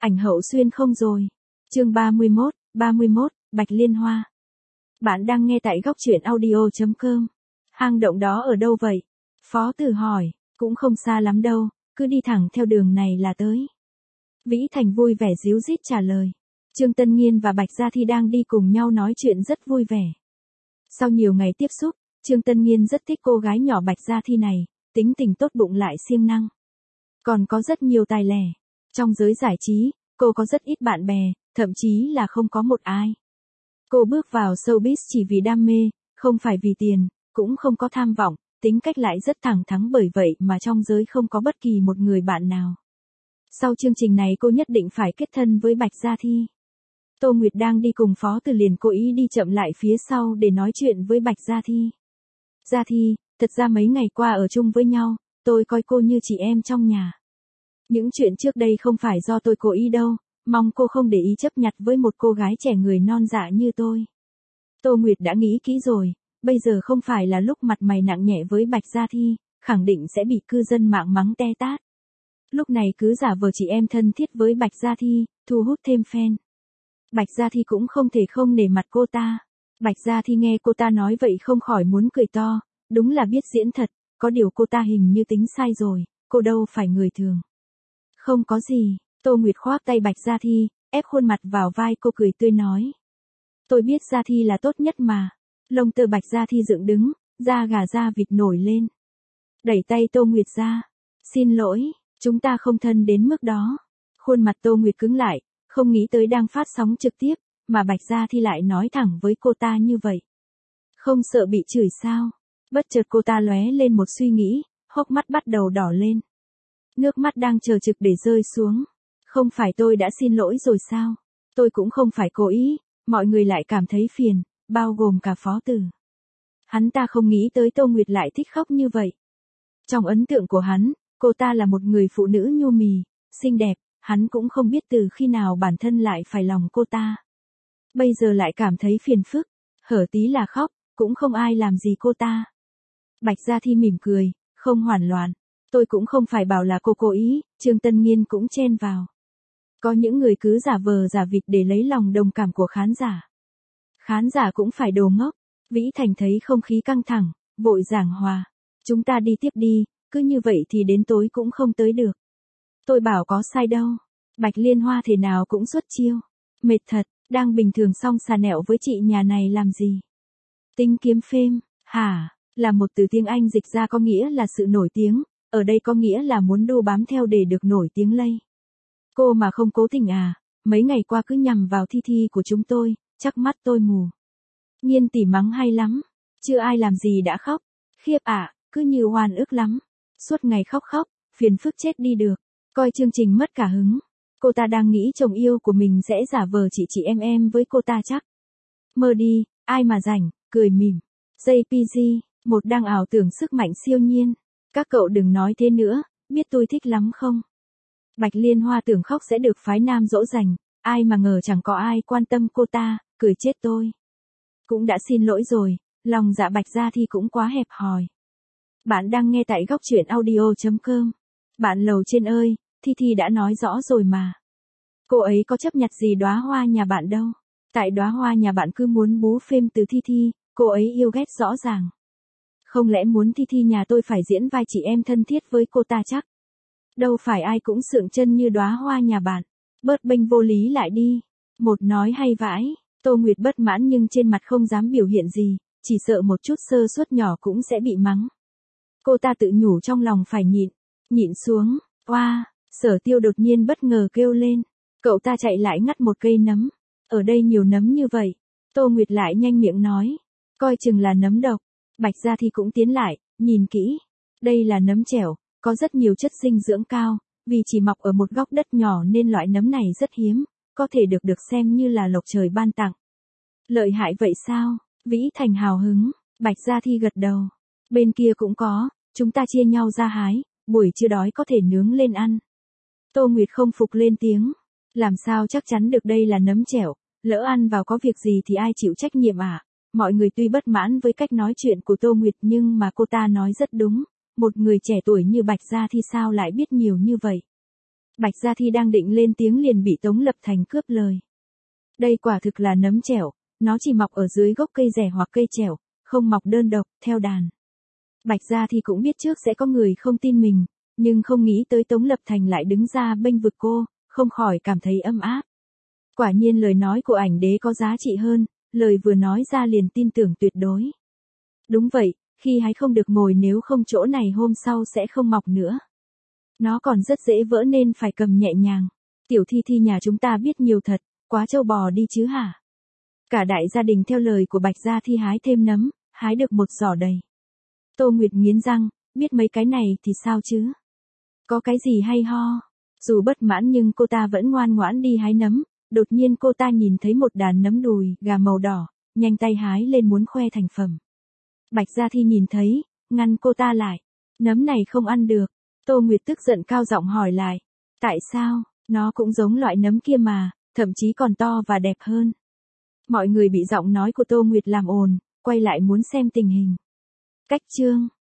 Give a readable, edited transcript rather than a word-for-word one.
Ảnh hậu xuyên không rồi. Chương 31, Bạch Liên Hoa. Bạn đang nghe tại góc truyện audio.com. Hang động đó ở đâu vậy? Phó Tử hỏi, cũng không xa lắm đâu, cứ đi thẳng theo đường này là tới. Vĩ Thành vui vẻ díu dít trả lời. Trương Tân Nghiên và Bạch Gia Thi đang đi cùng nhau nói chuyện rất vui vẻ. Sau nhiều ngày tiếp xúc, Trương Tân Nghiên rất thích cô gái nhỏ Bạch Gia Thi này, tính tình tốt bụng lại siêng năng. Còn có rất nhiều tài lẻ. Trong giới giải trí, cô có rất ít bạn bè, thậm chí là không có một ai. Cô bước vào showbiz chỉ vì đam mê, không phải vì tiền, cũng không có tham vọng, tính cách lại rất thẳng thắn, bởi vậy mà trong giới không có bất kỳ một người bạn nào. Sau chương trình này cô nhất định phải kết thân với Bạch Gia Thi. Tô Nguyệt đang đi cùng Phó Tử liền cố ý đi chậm lại phía sau để nói chuyện với Bạch Gia Thi. Gia Thi, thật ra mấy ngày qua ở chung với nhau, tôi coi cô như chị em trong nhà. Những chuyện trước đây không phải do tôi cố ý đâu, mong cô không để ý chấp nhặt với một cô gái trẻ người non dạ như tôi. Tô Nguyệt đã nghĩ kỹ rồi, bây giờ không phải là lúc mặt mày nặng nhẹ với Bạch Gia Thi, khẳng định sẽ bị cư dân mạng mắng te tát. Lúc này cứ giả vờ chị em thân thiết với Bạch Gia Thi, thu hút thêm fan. Bạch Gia Thi cũng không thể không nể mặt cô ta. Bạch Gia Thi nghe cô ta nói vậy không khỏi muốn cười to, đúng là biết diễn thật, có điều cô ta hình như tính sai rồi, cô đâu phải người thường. Không có gì, Tô Nguyệt khoác tay Bạch Gia Thi, ép khuôn mặt vào vai cô cười tươi nói. Tôi biết Gia Thi là tốt nhất mà. Lông tơ Bạch Gia Thi dựng đứng, da gà da vịt nổi lên. Đẩy tay Tô Nguyệt ra. Xin lỗi, chúng ta không thân đến mức đó. Khuôn mặt Tô Nguyệt cứng lại, không nghĩ tới đang phát sóng trực tiếp, mà Bạch Gia Thi lại nói thẳng với cô ta như vậy. Không sợ bị chửi sao? Bất chợt cô ta lóe lên một suy nghĩ, hốc mắt bắt đầu đỏ lên. Nước mắt đang chờ trực để rơi xuống. Không phải tôi đã xin lỗi rồi sao? Tôi cũng không phải cố ý, mọi người lại cảm thấy phiền, bao gồm cả Phó Tử. Hắn ta không nghĩ tới Tô Nguyệt lại thích khóc như vậy. Trong ấn tượng của hắn, cô ta là một người phụ nữ nhu mì, xinh đẹp, hắn cũng không biết từ khi nào bản thân lại phải lòng cô ta. Bây giờ lại cảm thấy phiền phức, hở tí là khóc, cũng không ai làm gì cô ta. Bạch Gia Thi mỉm cười, không hoảng loạn. Tôi cũng không phải bảo là cô cố ý, Trương Tân Nghiên cũng chen vào. Có những người cứ giả vờ giả vịt để lấy lòng đồng cảm của khán giả. Khán giả cũng phải đồ ngốc. Vĩ Thành thấy không khí căng thẳng, vội giảng hòa. Chúng ta đi tiếp đi, cứ như vậy thì đến tối cũng không tới được. Tôi bảo có sai đâu. Bạch Liên Hoa thế nào cũng xuất chiêu. Mệt thật, đang bình thường xong xà nẹo với chị nhà này làm gì? Tinh kiếm phêm, hả? Là một từ tiếng Anh dịch ra có nghĩa là sự nổi tiếng, ở đây có nghĩa là muốn đu bám theo để được nổi tiếng lây. Cô mà không cố tình à, mấy ngày qua cứ nhằm vào Thi Thi của chúng tôi, chắc mắt tôi mù. Nghiên tỷ mắng hay lắm, chưa ai làm gì đã khóc, khiếp ạ, cứ như oan ức lắm. Suốt ngày khóc khóc, phiền phức chết đi được, coi chương trình mất cả hứng. Cô ta đang nghĩ chồng yêu của mình sẽ giả vờ chị em với cô ta chắc. Mơ đi, ai mà rảnh, cười mỉm. JPG, một đang ảo tưởng sức mạnh siêu nhiên. Các cậu đừng nói thế nữa, biết tôi thích lắm không? Bạch Liên Hoa tưởng khóc sẽ được phái nam dỗ dành, ai mà ngờ chẳng có ai quan tâm cô ta, cười chết tôi. Cũng đã xin lỗi rồi, lòng dạ Bạch Gia Thi cũng quá hẹp hòi. Bạn đang nghe tại góc truyện audio.com. Bạn lầu trên ơi, Thi Thi đã nói rõ rồi mà. Cô ấy có chấp nhặt gì đóa hoa nhà bạn đâu. Tại đóa hoa nhà bạn cứ muốn bú phêm từ Thi Thi, cô ấy yêu ghét rõ ràng. Không lẽ muốn Thi Thi nhà tôi phải diễn vai chị em thân thiết với cô ta chắc? Đâu phải ai cũng sượng chân như đóa hoa nhà bạn. Bớt bênh vô lý lại đi. Một nói hay vãi. Tô Nguyệt bất mãn nhưng trên mặt không dám biểu hiện gì, chỉ sợ một chút sơ suất nhỏ cũng sẽ bị mắng. Cô ta tự nhủ trong lòng phải nhịn xuống. Oa, Sở Tiêu đột nhiên bất ngờ kêu lên. Cậu ta chạy lại ngắt một cây nấm. Ở đây nhiều nấm như vậy. Tô Nguyệt lại nhanh miệng nói. Coi chừng là nấm độc. Bạch Gia Thi cũng tiến lại, nhìn kỹ. Đây là nấm trẻo, có rất nhiều chất dinh dưỡng cao, vì chỉ mọc ở một góc đất nhỏ nên loại nấm này rất hiếm, có thể được xem như là lộc trời ban tặng. Lợi hại vậy sao? Vĩ Thành hào hứng, Bạch Gia Thi gật đầu. Bên kia cũng có, chúng ta chia nhau ra hái, buổi trưa đói có thể nướng lên ăn. Tô Nguyệt không phục lên tiếng. Làm sao chắc chắn được đây là nấm trẻo, lỡ ăn vào có việc gì thì ai chịu trách nhiệm à? Mọi người tuy bất mãn với cách nói chuyện của Tô Nguyệt nhưng mà cô ta nói rất đúng. Một người trẻ tuổi như Bạch Gia Thi sao lại biết nhiều như vậy? Bạch Gia Thi đang định lên tiếng liền bị Tống Lập Thành cướp lời. Đây quả thực là nấm chẻo, nó chỉ mọc ở dưới gốc cây rẻ hoặc cây chẻo, không mọc đơn độc, theo đàn. Bạch Gia Thi cũng biết trước sẽ có người không tin mình, nhưng không nghĩ tới Tống Lập Thành lại đứng ra bênh vực cô, không khỏi cảm thấy ấm áp. Quả nhiên lời nói của ảnh đế có giá trị hơn, lời vừa nói ra liền tin tưởng tuyệt đối. Đúng vậy, khi hái không được ngồi, nếu không chỗ này hôm sau sẽ không mọc nữa. Nó còn rất dễ vỡ nên phải cầm nhẹ nhàng. Tiểu Thi Thi nhà chúng ta biết nhiều thật, quá trâu bò đi chứ hả? Cả đại gia đình theo lời của Bạch Gia Thi hái thêm nấm, hái được một giỏ đầy. Tô Nguyệt nghiến răng, biết mấy cái này thì sao chứ? Có cái gì hay ho? Dù bất mãn nhưng cô ta vẫn ngoan ngoãn đi hái nấm. Đột nhiên cô ta nhìn thấy một đàn nấm đùi gà màu đỏ, nhanh tay hái lên muốn khoe thành phẩm. Bạch Gia Thi nhìn thấy, ngăn cô ta lại. Nấm này không ăn được. Tô Nguyệt tức giận cao giọng hỏi lại. Tại sao? Nó cũng giống loại nấm kia mà, thậm chí còn to và đẹp hơn. Mọi người bị giọng nói của Tô Nguyệt làm ồn, quay lại muốn xem tình hình. Cách chương